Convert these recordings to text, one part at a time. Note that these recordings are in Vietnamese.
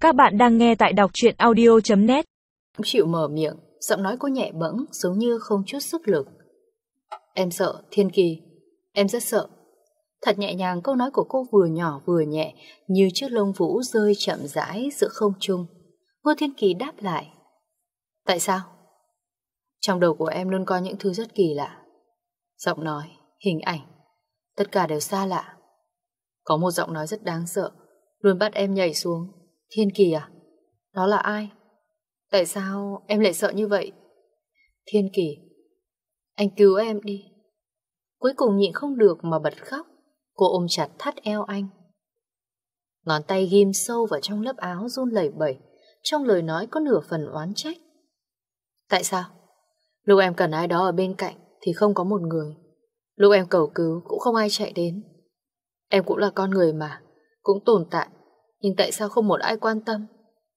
Các bạn đang nghe tại đọc truyện audio.net. Chịu mở miệng, giọng nói cô nhẹ bẫng, giống như không chút sức lực. Em sợ, Thiên Kỳ. Em rất sợ. Thật nhẹ nhàng, câu nói của cô vừa nhỏ vừa nhẹ, như chiếc lông vũ rơi chậm rãi giữa không trung. Ngô Thiên Kỳ đáp lại. Tại sao? Trong đầu của em luôn có những thứ rất kỳ lạ. Giọng nói, hình ảnh, tất cả đều xa lạ. Có một giọng nói rất đáng sợ, luôn bắt em nhảy xuống. Thiên Kỳ à? Đó là ai? Tại sao em lại sợ như vậy? Thiên Kỳ, anh cứu em đi. Cuối cùng nhịn không được mà bật khóc. Cô ôm chặt thắt eo anh. Ngón tay ghim sâu vào trong lớp áo run lẩy bẩy. Trong lời nói có nửa phần oán trách. Tại sao? Lúc em cần ai đó ở bên cạnh thì không có một người. Lúc em cầu cứu cũng không ai chạy đến. Em cũng là con người mà, cũng tồn tại. Nhưng tại sao không một ai quan tâm?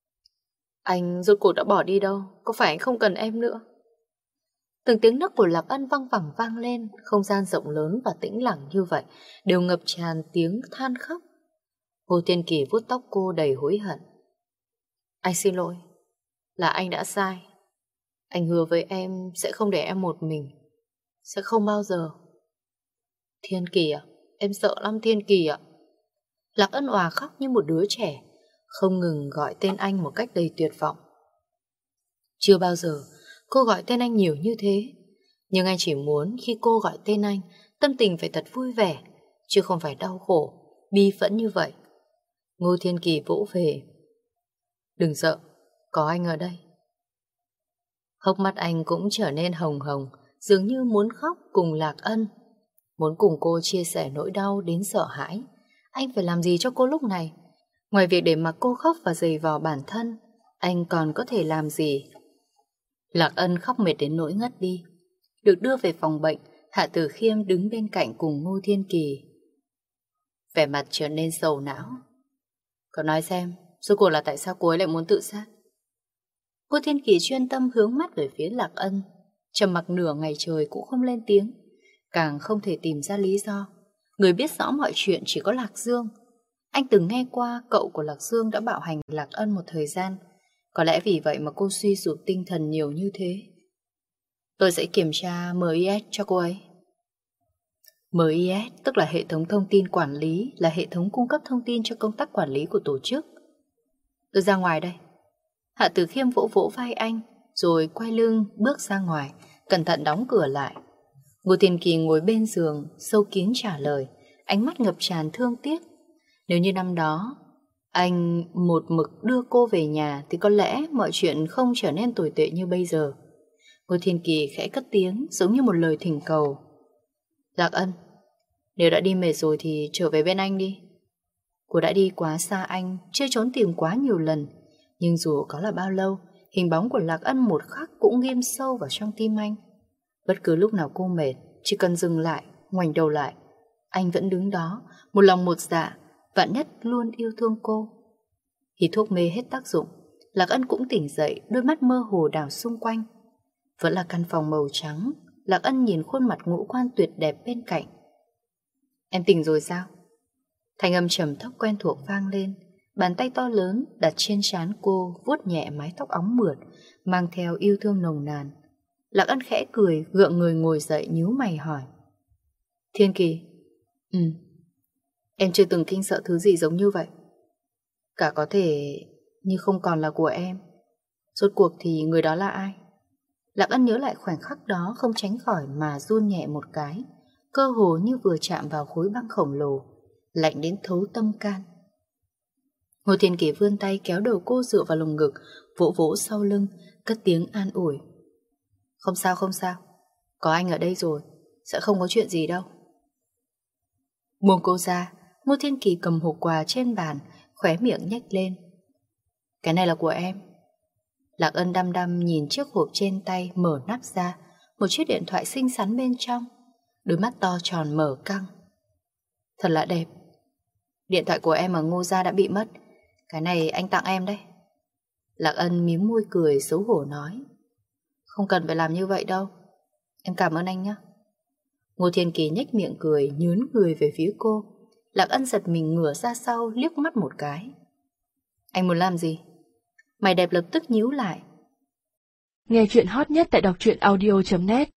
Anh rốt cuộc đã bỏ đi đâu? Có phải anh không cần em nữa? Từng tiếng nấc của Lạc Ân văng vẳng vang lên. Không gian rộng lớn và tĩnh lặng như vậy đều ngập tràn tiếng than khóc. Ngô Thiên Kỳ vuốt tóc cô đầy hối hận. Anh xin lỗi. Là anh đã sai. Anh hứa với em sẽ không để em một mình. Sẽ không bao giờ. Thiên Kỳ à? Em sợ lắm Thiên Kỳ ạ. Lạc Ân òa khóc như một đứa trẻ, không ngừng gọi tên anh một cách đầy tuyệt vọng. Chưa bao giờ cô gọi tên anh nhiều như thế. Nhưng anh chỉ muốn khi cô gọi tên anh, tâm tình phải thật vui vẻ, chứ không phải đau khổ, bi phẫn như vậy. Ngô Thiên Kỳ vỗ về. Đừng sợ, có anh ở đây. Hốc mắt anh cũng trở nên hồng hồng, dường như muốn khóc cùng Lạc Ân, muốn cùng cô chia sẻ nỗi đau đến sợ hãi. Anh phải làm gì cho cô lúc này? Ngoài việc để mặc cô khóc và giày vò bản thân, anh còn có thể làm gì? Lạc Ân khóc mệt đến nỗi ngất đi. Được đưa về phòng bệnh, Hạ Tử Khiêm đứng bên cạnh cùng Ngô Thiên Kỳ. Vẻ mặt trở nên sầu não. Cậu nói xem, rốt cuộc là tại sao cô ấy lại muốn tự sát? Ngô Thiên Kỳ chuyên tâm hướng mắt về phía Lạc Ân, trầm mặc nửa ngày trời cũng không lên tiếng, càng không thể tìm ra lý do. Người biết rõ mọi chuyện chỉ có Lạc Dương. Anh từng nghe qua cậu của Lạc Dương đã bạo hành Lạc Ân một thời gian. Có lẽ vì vậy mà cô suy sụp tinh thần nhiều như thế. Tôi sẽ kiểm tra MIS cho cô ấy. MIS tức là hệ thống thông tin quản lý, là hệ thống cung cấp thông tin cho công tác quản lý của tổ chức. Tôi ra ngoài đây. Hạ Tử Khiêm vỗ vỗ vai anh, rồi quay lưng bước ra ngoài, cẩn thận đóng cửa lại. Ngô Thiên Kỳ ngồi bên giường, sâu kín trả lời, ánh mắt ngập tràn thương tiếc. Nếu như năm đó anh một mực đưa cô về nhà thì có lẽ mọi chuyện không trở nên tồi tệ như bây giờ. Ngô Thiên Kỳ khẽ cất tiếng, giống như một lời thỉnh cầu. Lạc Ân, nếu đã đi mệt rồi thì trở về bên anh đi. Cô đã đi quá xa anh, chưa trốn tìm quá nhiều lần. Nhưng dù có là bao lâu, hình bóng của Lạc Ân một khắc cũng ghim sâu vào trong tim anh. Bất cứ lúc nào cô mệt, chỉ cần dừng lại, ngoảnh đầu lại, anh vẫn đứng đó, một lòng một dạ, vạn nhất luôn yêu thương cô. Khi thuốc mê hết tác dụng, Lạc Ân cũng tỉnh dậy, đôi mắt mơ hồ đảo xung quanh. Vẫn là căn phòng màu trắng. Lạc Ân nhìn khuôn mặt ngũ quan tuyệt đẹp bên cạnh. Em tỉnh rồi sao? Thanh âm trầm thấp quen thuộc vang lên. Bàn tay to lớn đặt trên trán cô, vuốt nhẹ mái tóc óng mượt, mang theo yêu thương nồng nàn. Lạc Ân khẽ cười, gượng người ngồi dậy, nhíu mày hỏi. Thiên Kỳ, em chưa từng kinh sợ thứ gì giống như vậy. Cả có thể như không còn là của em. Rốt cuộc thì người đó là ai? Lạc Ân nhớ lại khoảnh khắc đó, không tránh khỏi mà run nhẹ một cái, cơ hồ như vừa chạm vào khối băng khổng lồ, lạnh đến thấu tâm can. Ngô Thiên Kỳ vươn tay kéo đầu cô dựa vào lồng ngực, vỗ vỗ sau lưng, cất tiếng an ủi. Không sao không sao, có anh ở đây rồi, sẽ không có chuyện gì đâu. Buông cô ra, Ngô Thiên Kỳ cầm hộp quà trên bàn, khóe miệng nhếch lên. Cái này là của em. Lạc Ân đăm đăm nhìn chiếc hộp trên tay, mở nắp ra, một chiếc điện thoại xinh xắn bên trong, đôi mắt to tròn mở căng. Thật là đẹp. Điện thoại của em ở Ngô gia đã bị mất, cái này anh tặng em đấy. Lạc Ân mím môi cười xấu hổ nói. Không cần phải làm như vậy đâu, em cảm ơn anh nhé. Ngô Thiên Kỳ nhếch miệng cười, nhớn người về phía cô. Lạc Ân giật mình ngửa ra sau, liếc mắt một cái. Anh muốn làm gì? Mày đẹp lập tức nhíu lại. Nghe chuyện hot nhất tại đọc truyện audio.net